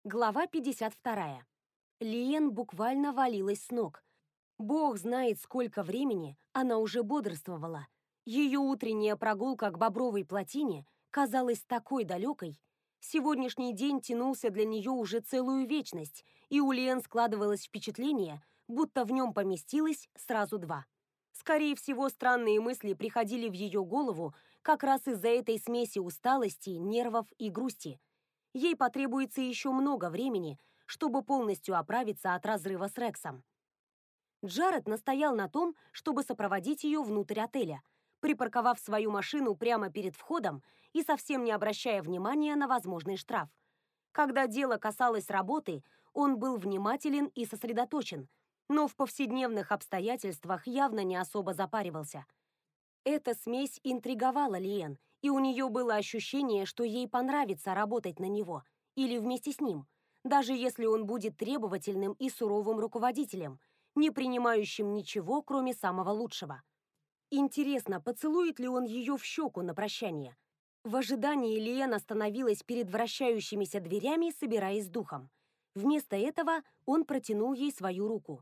Глава 52. Лиен буквально валилась с ног. Бог знает, сколько времени она уже бодрствовала. Ее утренняя прогулка к Бобровой плотине казалась такой далекой. Сегодняшний день тянулся для нее уже целую вечность, и у Лиен складывалось впечатление, будто в нем поместилось сразу два. Скорее всего, странные мысли приходили в ее голову как раз из-за этой смеси усталости, нервов и грусти. Ей потребуется еще много времени, чтобы полностью оправиться от разрыва с Рексом. Джаред настоял на том, чтобы сопроводить ее внутрь отеля, припарковав свою машину прямо перед входом и совсем не обращая внимания на возможный штраф. Когда дело касалось работы, он был внимателен и сосредоточен, но в повседневных обстоятельствах явно не особо запаривался. Эта смесь интриговала Лиен, и у нее было ощущение, что ей понравится работать на него или вместе с ним, даже если он будет требовательным и суровым руководителем, не принимающим ничего, кроме самого лучшего. Интересно, поцелует ли он ее в щеку на прощание? В ожидании Лиен остановилась перед вращающимися дверями, собираясь с духом. Вместо этого он протянул ей свою руку.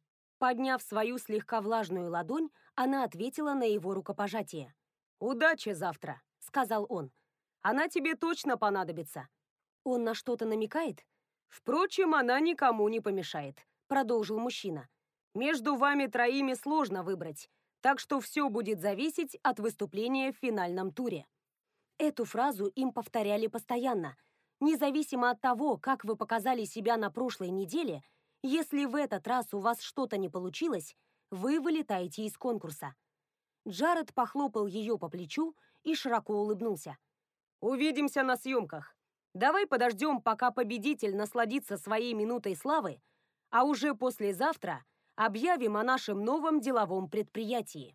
Подняв свою слегка влажную ладонь, она ответила на его рукопожатие. «Удачи завтра», — сказал он. «Она тебе точно понадобится». Он на что-то намекает? «Впрочем, она никому не помешает», — продолжил мужчина. «Между вами троими сложно выбрать, так что все будет зависеть от выступления в финальном туре». Эту фразу им повторяли постоянно. Независимо от того, как вы показали себя на прошлой неделе, если в этот раз у вас что-то не получилось, вы вылетаете из конкурса. Джаред похлопал ее по плечу и широко улыбнулся. «Увидимся на съемках. Давай подождем, пока победитель насладится своей минутой славы, а уже послезавтра объявим о нашем новом деловом предприятии».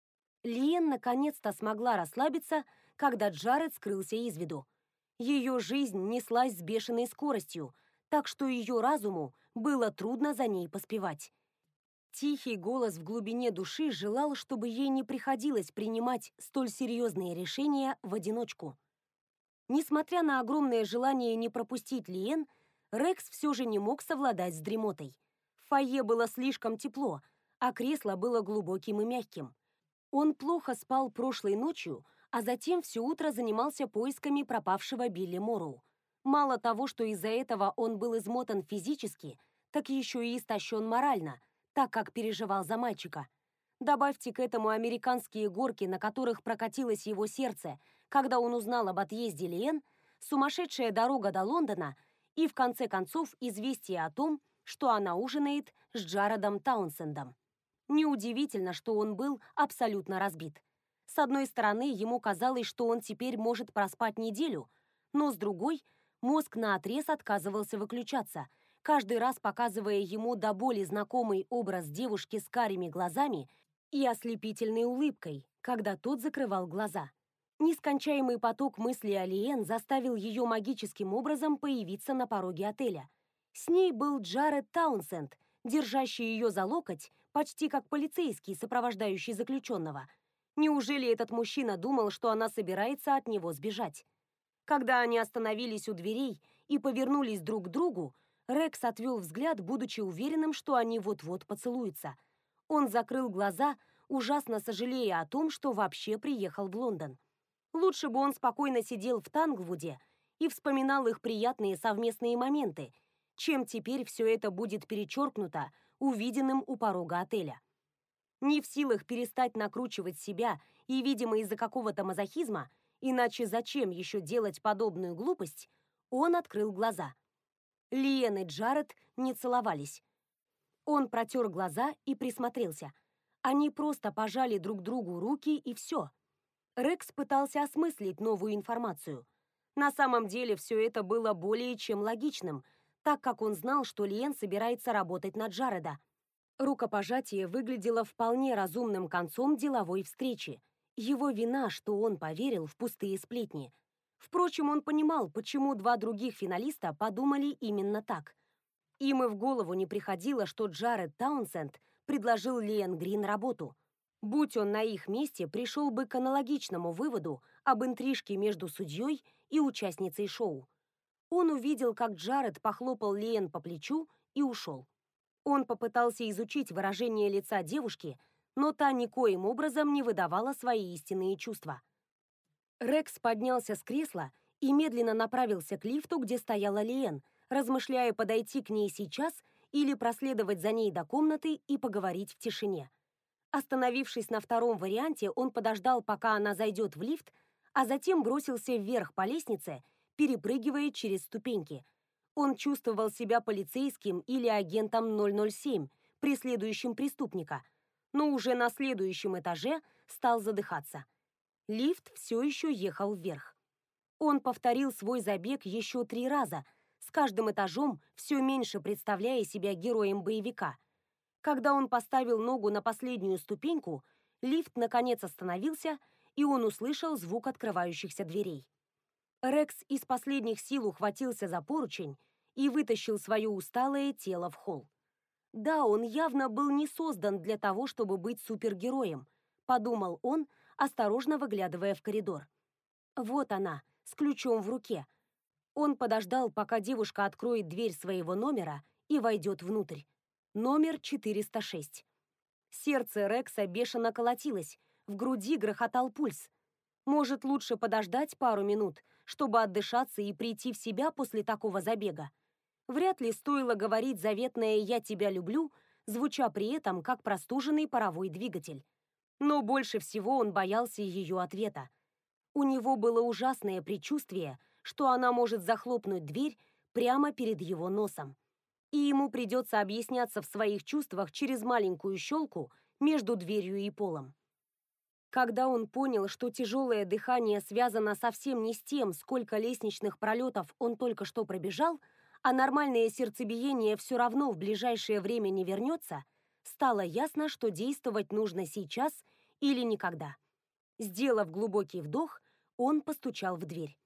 Лиен наконец-то смогла расслабиться, когда Джаред скрылся из виду. Ее жизнь неслась с бешеной скоростью, так что ее разуму было трудно за ней поспевать. Тихий голос в глубине души желал, чтобы ей не приходилось принимать столь серьезные решения в одиночку. Несмотря на огромное желание не пропустить Лиен, Рекс все же не мог совладать с дремотой. В фойе было слишком тепло, а кресло было глубоким и мягким. Он плохо спал прошлой ночью, а затем все утро занимался поисками пропавшего Билли Морроу. Мало того, что из-за этого он был измотан физически, так еще и истощен морально, так как переживал за мальчика. Добавьте к этому американские горки, на которых прокатилось его сердце, когда он узнал об отъезде Лиен, сумасшедшая дорога до Лондона и, в конце концов, известие о том, что она ужинает с Джаредом Таунсендом. Неудивительно, что он был абсолютно разбит. С одной стороны, ему казалось, что он теперь может проспать неделю, но с другой, мозг наотрез отказывался выключаться, каждый раз показывая ему до боли знакомый образ девушки с карими глазами и ослепительной улыбкой, когда тот закрывал глаза. Нескончаемый поток мыслей о Лиен заставил ее магическим образом появиться на пороге отеля. С ней был Джаред Таунсенд, держащий ее за локоть, почти как полицейский, сопровождающий заключенного. Неужели этот мужчина думал, что она собирается от него сбежать? Когда они остановились у дверей и повернулись друг к другу, Рекс отвел взгляд, будучи уверенным, что они вот-вот поцелуются. Он закрыл глаза, ужасно сожалея о том, что вообще приехал в Лондон. Лучше бы он спокойно сидел в Танглвуде и вспоминал их приятные совместные моменты, чем теперь все это будет перечеркнуто увиденным у порога отеля. Не в силах перестать накручивать себя и, видимо, из-за какого-то мазохизма, иначе зачем еще делать подобную глупость, он открыл глаза. Лиен и Джаред не целовались. Он протер глаза и присмотрелся. Они просто пожали друг другу руки и все. Рекс пытался осмыслить новую информацию. На самом деле все это было более чем логичным, так как он знал, что Лиен собирается работать на Джареда. Рукопожатие выглядело вполне разумным концом деловой встречи. Его вина, что он поверил в пустые сплетни. Впрочем, он понимал, почему два других финалиста подумали именно так. Им и в голову не приходило, что Джаред Таунсенд предложил Лиен Грин работу. Будь он на их месте, пришел бы к аналогичному выводу об интрижке между судьей и участницей шоу. Он увидел, как Джаред похлопал Лиэн по плечу и ушел. Он попытался изучить выражение лица девушки, но та никоим образом не выдавала свои истинные чувства. Рекс поднялся с кресла и медленно направился к лифту, где стояла Лиэн, размышляя, подойти к ней сейчас или проследовать за ней до комнаты и поговорить в тишине. Остановившись на втором варианте, он подождал, пока она зайдет в лифт, а затем бросился вверх по лестнице, перепрыгивая через ступеньки. Он чувствовал себя полицейским или агентом 007, преследующим преступника, но уже на следующем этаже стал задыхаться. Лифт все еще ехал вверх. Он повторил свой забег еще 3 раза, с каждым этажом все меньше представляя себя героем боевика. Когда он поставил ногу на последнюю ступеньку, лифт наконец остановился, и он услышал звук открывающихся дверей. Рекс из последних сил ухватился за поручень и вытащил свое усталое тело в холл. Да, он явно был не создан для того, чтобы быть супергероем, подумал он, осторожно выглядывая в коридор. Вот она, с ключом в руке. Он подождал, пока девушка откроет дверь своего номера и войдет внутрь. Номер 406. Сердце Рекса бешено колотилось, в груди грохотал пульс. Может, лучше подождать пару минут, чтобы отдышаться и прийти в себя после такого забега? Вряд ли стоило говорить заветное «я тебя люблю», звуча при этом как простуженный паровой двигатель. Но больше всего он боялся ее ответа. У него было ужасное предчувствие, что она может захлопнуть дверь прямо перед его носом. И ему придется объясняться в своих чувствах через маленькую щелку между дверью и полом. Когда он понял, что тяжелое дыхание связано совсем не с тем, сколько лестничных пролетов он только что пробежал, а нормальное сердцебиение все равно в ближайшее время не вернется, стало ясно, что действовать нужно сейчас или никогда. Сделав глубокий вдох, он постучал в дверь.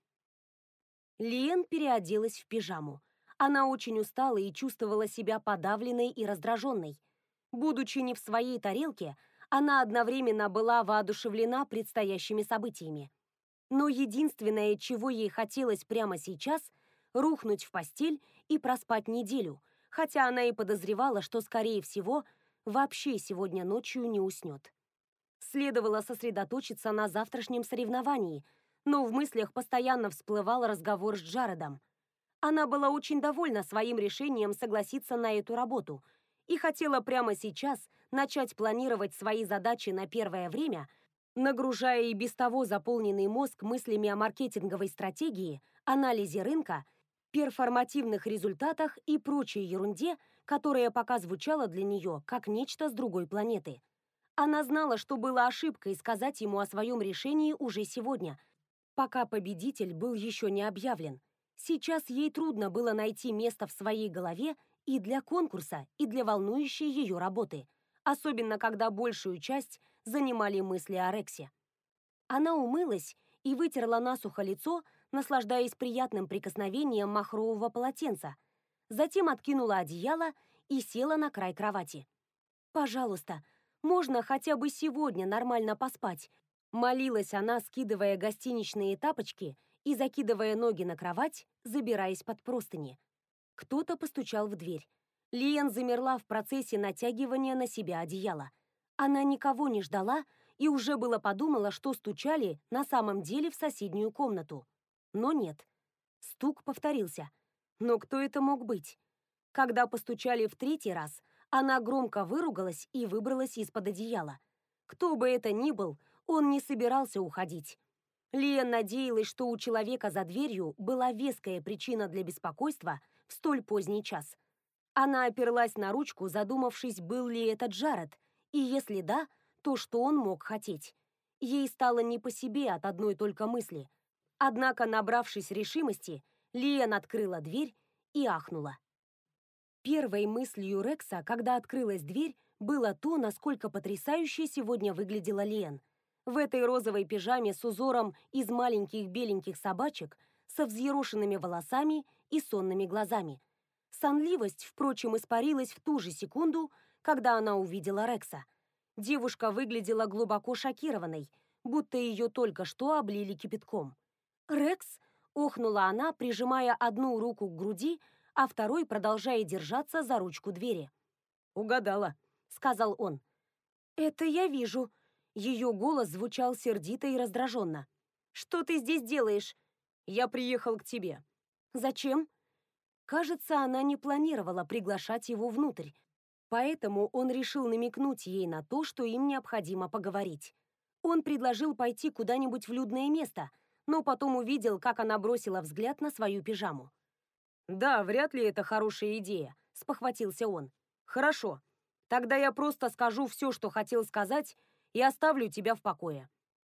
Лиэн переоделась в пижаму. Она очень устала и чувствовала себя подавленной и раздраженной. Будучи не в своей тарелке, она одновременно была воодушевлена предстоящими событиями. Но единственное, чего ей хотелось прямо сейчас – рухнуть в постель и проспать неделю, хотя она и подозревала, что, скорее всего, вообще сегодня ночью не уснет. Следовало сосредоточиться на завтрашнем соревновании, но в мыслях постоянно всплывал разговор с Джаредом. Она была очень довольна своим решением согласиться на эту работу и хотела прямо сейчас начать планировать свои задачи на первое время, нагружая и без того заполненный мозг мыслями о маркетинговой стратегии, анализе рынка, перформативных результатах и прочей ерунде, которая пока звучала для нее как нечто с другой планеты. Она знала, что было ошибкой сказать ему о своем решении уже сегодня, пока победитель был еще не объявлен. Сейчас ей трудно было найти место в своей голове и для конкурса, и для волнующей ее работы, особенно когда большую часть занимали мысли о Рексе. Она умылась и вытерла насухо лицо, наслаждаясь приятным прикосновением махрового полотенца, затем откинула одеяло и села на край кровати. «Пожалуйста, можно хотя бы сегодня нормально поспать», молилась она, скидывая гостиничные тапочки и закидывая ноги на кровать, забираясь под простыни. Кто-то постучал в дверь. Лиэн замерла в процессе натягивания на себя одеяла. Она никого не ждала и уже было подумала, что стучали на самом деле в соседнюю комнату. Но нет. Стук повторился. Но кто это мог быть? Когда постучали в 3-й раз, она громко выругалась и выбралась из-под одеяла. Кто бы это ни был, он не собирался уходить. Лиэн надеялась, что у человека за дверью была веская причина для беспокойства в столь поздний час. Она оперлась на ручку, задумавшись, был ли это Джаред, и если да, то что он мог хотеть. Ей стало не по себе от одной только мысли. Однако, набравшись решимости, Лиэн открыла дверь и ахнула. Первой мыслью Рекса, когда открылась дверь, было то, насколько потрясающе сегодня выглядела Лиэн. В этой розовой пижаме с узором из маленьких беленьких собачек, со взъерошенными волосами и сонными глазами. Сонливость, впрочем, испарилась в ту же секунду, когда она увидела Рекса. Девушка выглядела глубоко шокированной, будто ее только что облили кипятком. «Рекс?» охнула она, прижимая одну руку к груди, а второй продолжая держаться за ручку двери. «Угадала», — сказал он. «Это я вижу». Ее голос звучал сердито и раздраженно. «Что ты здесь делаешь?» «Я приехал к тебе». «Зачем?» Кажется, она не планировала приглашать его внутрь, поэтому он решил намекнуть ей на то, что им необходимо поговорить. Он предложил пойти куда-нибудь в людное место, но потом увидел, как она бросила взгляд на свою пижаму. «Да, вряд ли это хорошая идея», — спохватился он. «Хорошо. Тогда я просто скажу все, что хотел сказать, и оставлю тебя в покое».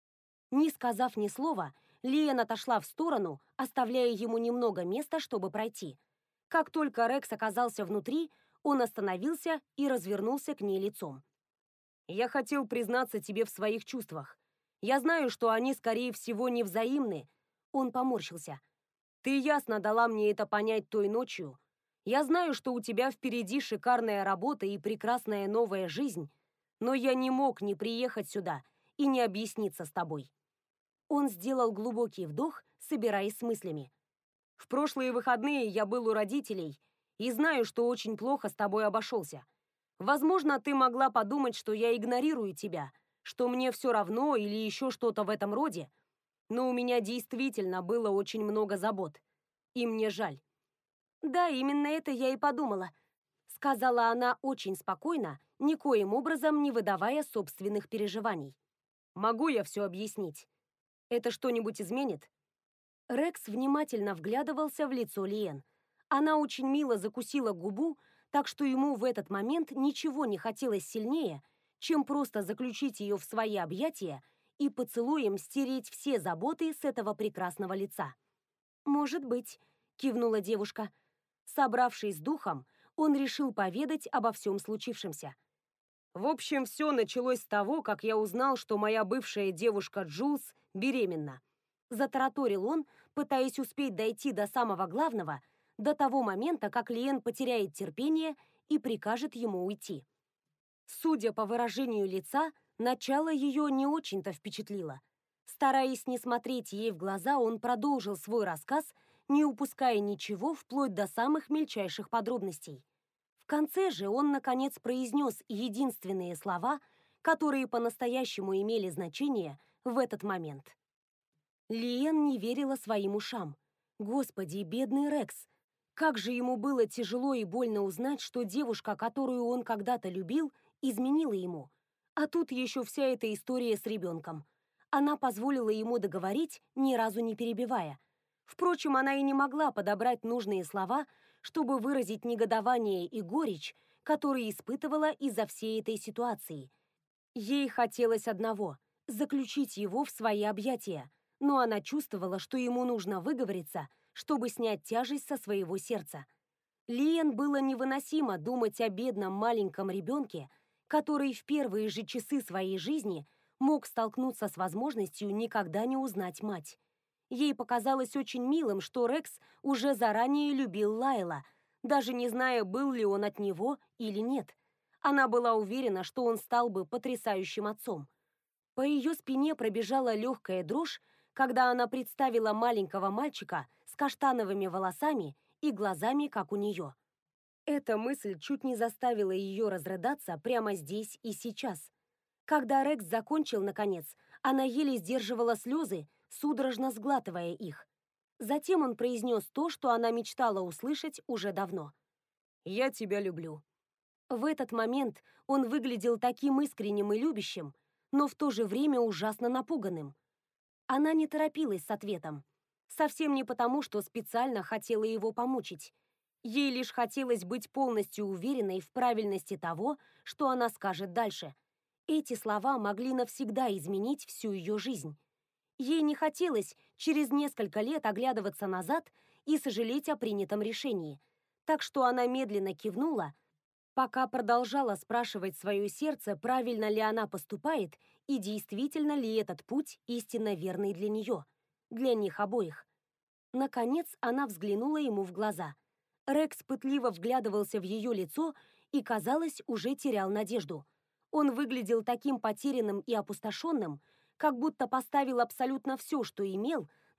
Не сказав ни слова, Лиэн отошла в сторону, оставляя ему немного места, чтобы пройти. Как только Рекс оказался внутри, он остановился и развернулся к ней лицом. «Я хотел признаться тебе в своих чувствах. Я знаю, что они, скорее всего, невзаимны». Он поморщился. «Ты ясно дала мне это понять той ночью. Я знаю, что у тебя впереди шикарная работа и прекрасная новая жизнь, но я не мог не приехать сюда и не объясниться с тобой». Он сделал глубокий вдох, собираясь с мыслями. «В прошлые выходные я был у родителей и знаю, что очень плохо с тобой обошелся. Возможно, ты могла подумать, что я игнорирую тебя, что мне все равно или еще что-то в этом роде, но у меня действительно было очень много забот, и мне жаль». «Да, именно это я и подумала», — сказала она очень спокойно, никоим образом не выдавая собственных переживаний. «Могу я все объяснить? Это что-нибудь изменит?» Рекс внимательно вглядывался в лицо Лиэн. Она очень мило закусила губу, так что ему в этот момент ничего не хотелось сильнее, чем просто заключить ее в свои объятия и поцелуем стереть все заботы с этого прекрасного лица. «Может быть», — кивнула девушка. Собравшись с духом, он решил поведать обо всем случившемся. «В общем, все началось с того, как я узнал, что моя бывшая девушка Джулс беременна». Затараторил он, пытаясь успеть дойти до самого главного, до того момента, как Лиэн потеряет терпение и прикажет ему уйти. Судя по выражению лица, начало ее не очень-то впечатлило. Стараясь не смотреть ей в глаза, он продолжил свой рассказ, не упуская ничего, вплоть до самых мельчайших подробностей. В конце же он, наконец, произнес единственные слова, которые по-настоящему имели значение в этот момент. Лиэн не верила своим ушам. Господи, бедный Рекс! Как же ему было тяжело и больно узнать, что девушка, которую он когда-то любил, изменила ему. А тут еще вся эта история с ребенком. Она позволила ему договорить, ни разу не перебивая. Впрочем, она и не могла подобрать нужные слова, чтобы выразить негодование и горечь, которые испытывала из-за всей этой ситуации. Ей хотелось одного – заключить его в свои объятия, но она чувствовала, что ему нужно выговориться, чтобы снять тяжесть со своего сердца. Лиэн было невыносимо думать о бедном маленьком ребенке, который в первые же часы своей жизни мог столкнуться с возможностью никогда не узнать мать. Ей показалось очень милым, что Рекс уже заранее любил Лайла, даже не зная, был ли он от него или нет. Она была уверена, что он стал бы потрясающим отцом. По ее спине пробежала легкая дрожь, когда она представила маленького мальчика с каштановыми волосами и глазами, как у нее. Эта мысль чуть не заставила ее разрыдаться прямо здесь и сейчас. Когда Рекс закончил, наконец, она еле сдерживала слезы, судорожно сглатывая их. Затем он произнес то, что она мечтала услышать уже давно. «Я тебя люблю». В этот момент он выглядел таким искренним и любящим, но в то же время ужасно напуганным. Она не торопилась с ответом. Совсем не потому, что специально хотела его помучить. Ей лишь хотелось быть полностью уверенной в правильности того, что она скажет дальше. Эти слова могли навсегда изменить всю ее жизнь. Ей не хотелось через несколько лет оглядываться назад и сожалеть о принятом решении. Так что она медленно кивнула, пока продолжала спрашивать свое сердце, правильно ли она поступает и действительно ли этот путь истинно верный для нее, для них обоих. Наконец она взглянула ему в глаза. Рекс пытливо вглядывался в ее лицо и, казалось, уже терял надежду. Он выглядел таким потерянным и опустошенным, как будто поставил абсолютно все, что имел,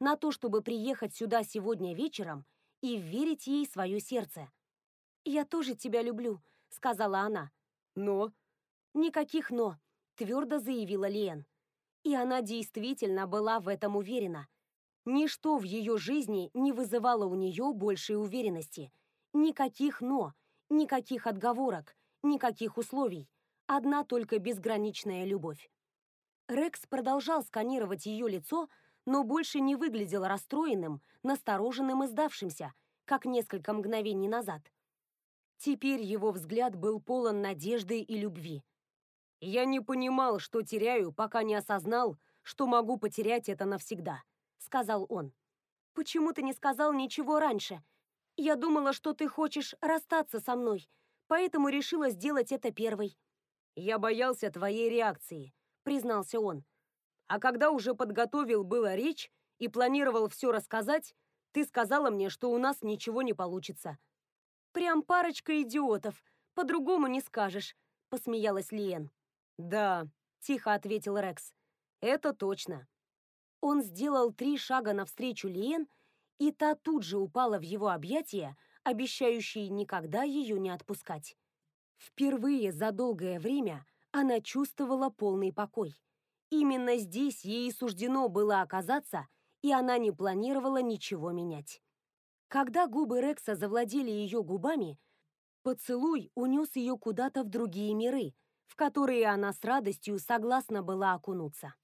на то, чтобы приехать сюда сегодня вечером и вверить ей свое сердце. «Я тоже тебя люблю», — сказала она. «Но...» «Никаких «но», — твердо заявила Лиэн. И она действительно была в этом уверена. Ничто в ее жизни не вызывало у нее большей уверенности. Никаких «но», никаких отговорок, никаких условий. Одна только безграничная любовь. Рекс продолжал сканировать ее лицо, но больше не выглядел расстроенным, настороженным и сдавшимся, как несколько мгновений назад. Теперь его взгляд был полон надежды и любви. «Я не понимал, что теряю, пока не осознал, что могу потерять это навсегда», — сказал он. «Почему ты не сказал ничего раньше? Я думала, что ты хочешь расстаться со мной, поэтому решила сделать это первой». «Я боялся твоей реакции», — признался он. «А когда уже подготовил было речь и планировал все рассказать, ты сказала мне, что у нас ничего не получится». «Прям парочка идиотов, по-другому не скажешь», — посмеялась Лиэн. «Да», — тихо ответил Рекс, — «это точно». Он сделал 3 шага навстречу Лиэн, и та тут же упала в его объятия, обещающие никогда ее не отпускать. Впервые за долгое время она чувствовала полный покой. Именно здесь ей суждено было оказаться, и она не планировала ничего менять. Когда губы Рекса завладели ее губами, поцелуй унес ее куда-то в другие миры, в которые она с радостью согласна была окунуться.